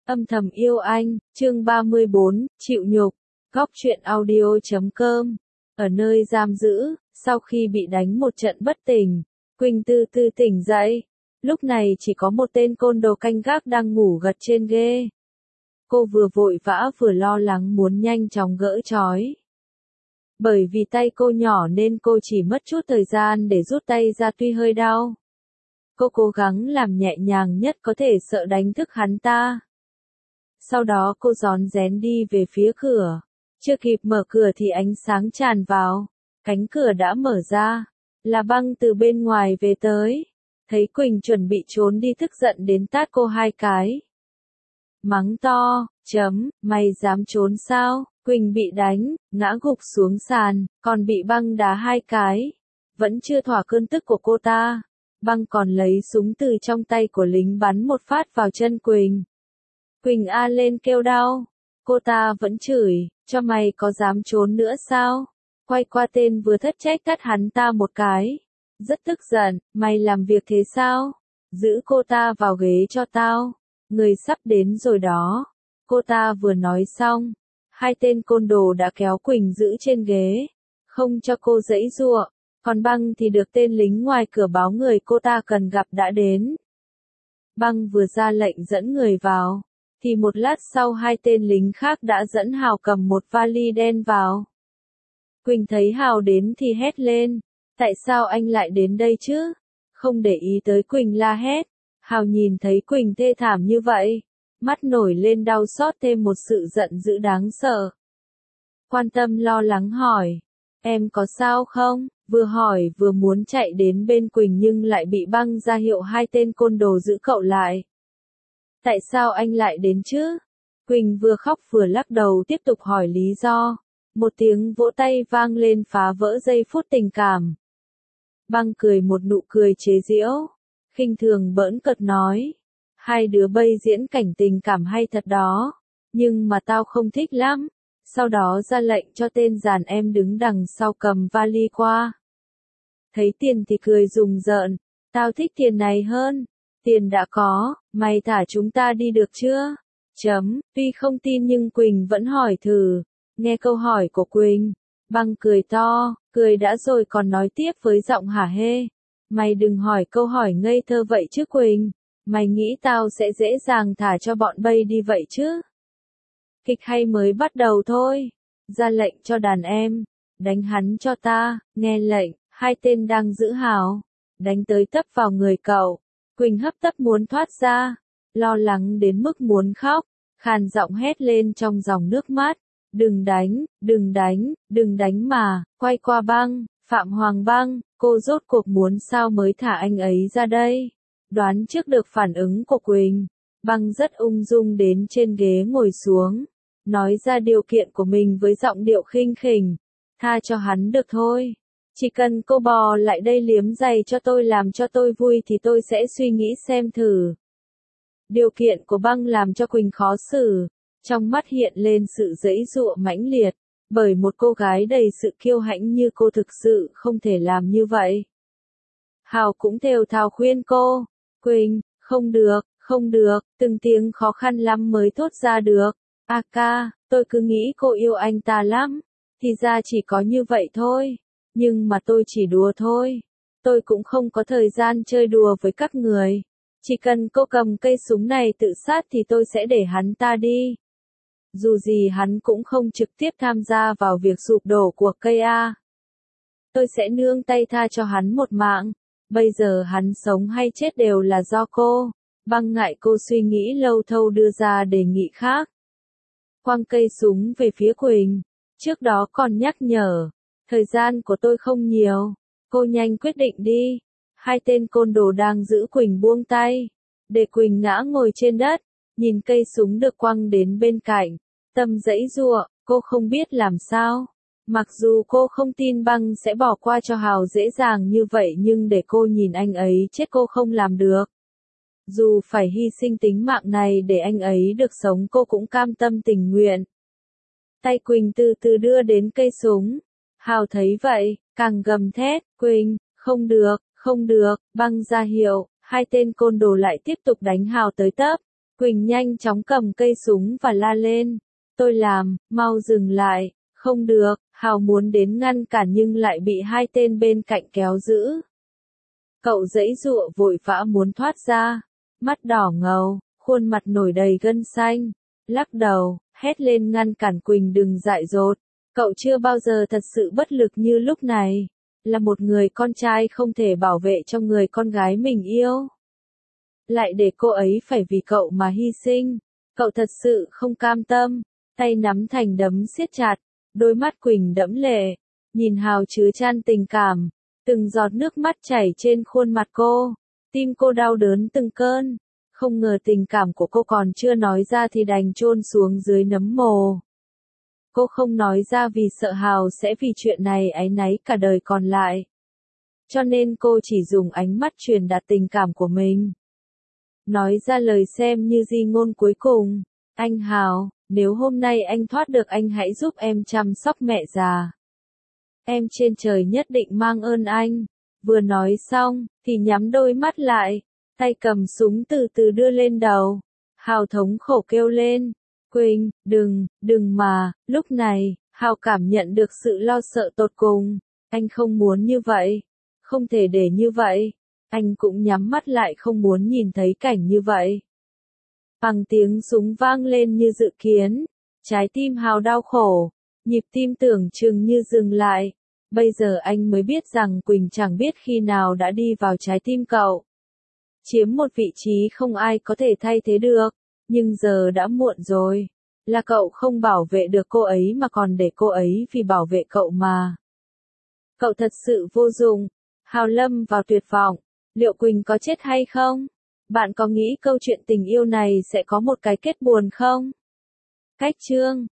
Âm thầm yêu anh, chương 34, chịu nhục, góc truyện audio.com. Ở nơi giam giữ, sau khi bị đánh một trận bất tỉnh, Quỳnh từ từ tỉnh dậy. Lúc này chỉ có một tên côn đồ canh gác đang ngủ gật trên ghê. Cô vừa vội vã vừa lo lắng muốn nhanh chóng gỡ trói. Bởi vì tay cô nhỏ nên cô chỉ mất chút thời gian để rút tay ra tuy hơi đau. Cô cố gắng làm nhẹ nhàng nhất có thể sợ đánh thức hắn ta. Sau đó cô rón rén đi về phía cửa. Chưa kịp mở cửa thì ánh sáng tràn vào. Cánh cửa đã mở ra. Là Băng từ bên ngoài về tới. Thấy Quỳnh chuẩn bị trốn đi tức giận đến tát cô 2 cái. Mắng to, mày dám trốn sao? Quỳnh bị đánh, ngã gục xuống sàn, còn bị Băng đá 2 cái. Vẫn chưa thỏa cơn tức của cô ta. Băng còn lấy súng từ trong tay của lính bắn một phát vào chân Quỳnh. Quỳnh a lên kêu đau. Cô ta vẫn chửi, cho mày có dám trốn nữa sao? Quay qua tên vừa thất trách tát hắn ta một cái. Rất tức giận, mày làm việc thế sao? Giữ cô ta vào ghế cho tao. Người sắp đến rồi đó. Cô ta vừa nói xong. 2 tên côn đồ đã kéo Quỳnh giữ trên ghế. Không cho cô giãy giụa. Còn Băng thì được tên lính ngoài cửa báo người cô ta cần gặp đã đến. Băng vừa ra lệnh dẫn người vào. Thì một lát sau 2 tên lính khác đã dẫn Hào cầm một vali đen vào. Quỳnh thấy Hào đến thì hét lên. Tại sao anh lại đến đây chứ? Không để ý tới Quỳnh la hét. Hào nhìn thấy Quỳnh thê thảm như vậy. Mắt nổi lên đau xót thêm một sự giận dữ đáng sợ. Quan tâm lo lắng hỏi. Em có sao không? Vừa hỏi vừa muốn chạy đến bên Quỳnh nhưng lại bị Băng ra hiệu 2 tên côn đồ giữ cậu lại. Tại sao anh lại đến chứ? Quỳnh vừa khóc vừa lắc đầu tiếp tục hỏi lý do. Một tiếng vỗ tay vang lên phá vỡ giây phút tình cảm. Băng cười một nụ cười chế giễu. Khinh thường bỡn cợt nói. 2 đứa bây diễn cảnh tình cảm hay thật đó. Nhưng mà tao không thích lắm. Sau đó ra lệnh cho tên giàn em đứng đằng sau cầm vali qua. Thấy tiền thì cười rùng rợn. Tao thích tiền này hơn. Tiền đã có, mày thả chúng ta đi được chưa? Tuy không tin nhưng Quỳnh vẫn hỏi thử. Nghe câu hỏi của Quỳnh, Băng cười to, cười đã rồi còn nói tiếp với giọng hả hê. Mày đừng hỏi câu hỏi ngây thơ vậy chứ Quỳnh. Mày nghĩ tao sẽ dễ dàng thả cho bọn bay đi vậy chứ? Kịch hay mới bắt đầu thôi. Ra lệnh cho đàn em. Đánh hắn cho ta, nghe lệnh. 2 tên đang giữ Hào. Đánh tới tấp vào người cậu. Quỳnh hấp tấp muốn thoát ra. Lo lắng đến mức muốn khóc. Khàn giọng hét lên trong dòng nước mắt. Đừng đánh, đừng đánh, đừng đánh mà. Quay qua Băng, Phạm Hoàng Băng. Cô rốt cuộc muốn sao mới thả anh ấy ra đây? Đoán trước được phản ứng của Quỳnh. Băng rất ung dung đến trên ghế ngồi xuống. Nói ra điều kiện của mình với giọng điệu khinh khỉnh. Tha cho hắn được thôi. Chỉ cần cô bò lại đây liếm giày cho tôi làm cho tôi vui thì tôi sẽ suy nghĩ xem thử. Điều kiện của Băng làm cho Quỳnh khó xử. Trong mắt hiện lên sự giãy giụa mãnh liệt. Bởi một cô gái đầy sự kiêu hãnh như cô thực sự không thể làm như vậy. Hào cũng thều thào khuyên cô. Quỳnh, không được, không được, từng tiếng khó khăn lắm mới thốt ra được. A ca, tôi cứ nghĩ cô yêu anh ta lắm. Thì ra chỉ có như vậy thôi. Nhưng mà tôi chỉ đùa thôi. Tôi cũng không có thời gian chơi đùa với các người. Chỉ cần cô cầm cây súng này tự sát thì tôi sẽ để hắn ta đi. Dù gì hắn cũng không trực tiếp tham gia vào việc sụp đổ của cây A. Tôi sẽ nương tay tha cho hắn một mạng. Bây giờ hắn sống hay chết đều là do cô. Băng ngại cô suy nghĩ lâu thâu đưa ra đề nghị khác. Quăng cây súng về phía Quỳnh. Trước đó còn nhắc nhở. Thời gian của tôi không nhiều. Cô nhanh quyết định đi. 2 tên côn đồ đang giữ Quỳnh buông tay. Để Quỳnh ngã ngồi trên đất. Nhìn cây súng được quăng đến bên cạnh. Tâm giãy giụa, cô không biết làm sao. Mặc dù cô không tin Băng sẽ bỏ qua cho Hào dễ dàng như vậy nhưng để cô nhìn anh ấy chết cô không làm được. Dù phải hy sinh tính mạng này để anh ấy được sống cô cũng cam tâm tình nguyện. Tay Quỳnh từ từ đưa đến cây súng. Hào thấy vậy, càng gầm thét, Quỳnh, không được, không được, Băng ra hiệu, 2 tên côn đồ lại tiếp tục đánh Hào tới tấp. Quỳnh nhanh chóng cầm cây súng và la lên. Tôi làm, mau dừng lại. Không được, Hào muốn đến ngăn cản nhưng lại bị hai tên bên cạnh kéo giữ. Cậu giãy giụa vội vã muốn thoát ra. Mắt đỏ ngầu, khuôn mặt nổi đầy gân xanh. Lắc đầu, hét lên ngăn cản Quỳnh đừng dại dột. Cậu chưa bao giờ thật sự bất lực như lúc này. Là một người con trai không thể bảo vệ cho người con gái mình yêu. Lại để cô ấy phải vì cậu mà hy sinh. Cậu thật sự không cam tâm. Tay nắm thành đấm siết chặt. Đôi mắt Quỳnh đẫm lệ. Nhìn Hào chứa chan tình cảm. Từng giọt nước mắt chảy trên khuôn mặt cô. Tim cô đau đớn từng cơn. Không ngờ tình cảm của cô còn chưa nói ra thì đành chôn xuống dưới nấm mồ. Cô không nói ra vì sợ Hào sẽ vì chuyện này áy náy cả đời còn lại. Cho nên cô chỉ dùng ánh mắt truyền đạt tình cảm của mình. Nói ra lời xem như di ngôn cuối cùng. Anh Hào, nếu hôm nay anh thoát được anh hãy giúp em chăm sóc mẹ già. Em trên trời nhất định mang ơn anh. Vừa nói xong, thì nhắm đôi mắt lại. Tay cầm súng từ từ đưa lên đầu. Hào thống khổ kêu lên. Quỳnh, đừng mà. Lúc này, Hào cảm nhận được sự lo sợ tột cùng. Anh không muốn như vậy. Không thể để như vậy. Anh cũng nhắm mắt lại không muốn nhìn thấy cảnh như vậy. Bằng tiếng súng vang lên như dự kiến. Trái tim Hào đau khổ. Nhịp tim tưởng chừng như dừng lại. Bây giờ anh mới biết rằng Quỳnh chẳng biết khi nào đã đi vào trái tim cậu. Chiếm một vị trí không ai có thể thay thế được. Nhưng giờ đã muộn rồi. Là cậu không bảo vệ được cô ấy mà còn để cô ấy vì bảo vệ cậu mà. Cậu thật sự vô dụng. Hào lâm vào tuyệt vọng. Liệu Quỳnh có chết hay không? Bạn có nghĩ câu chuyện tình yêu này sẽ có một cái kết buồn không? Cách chương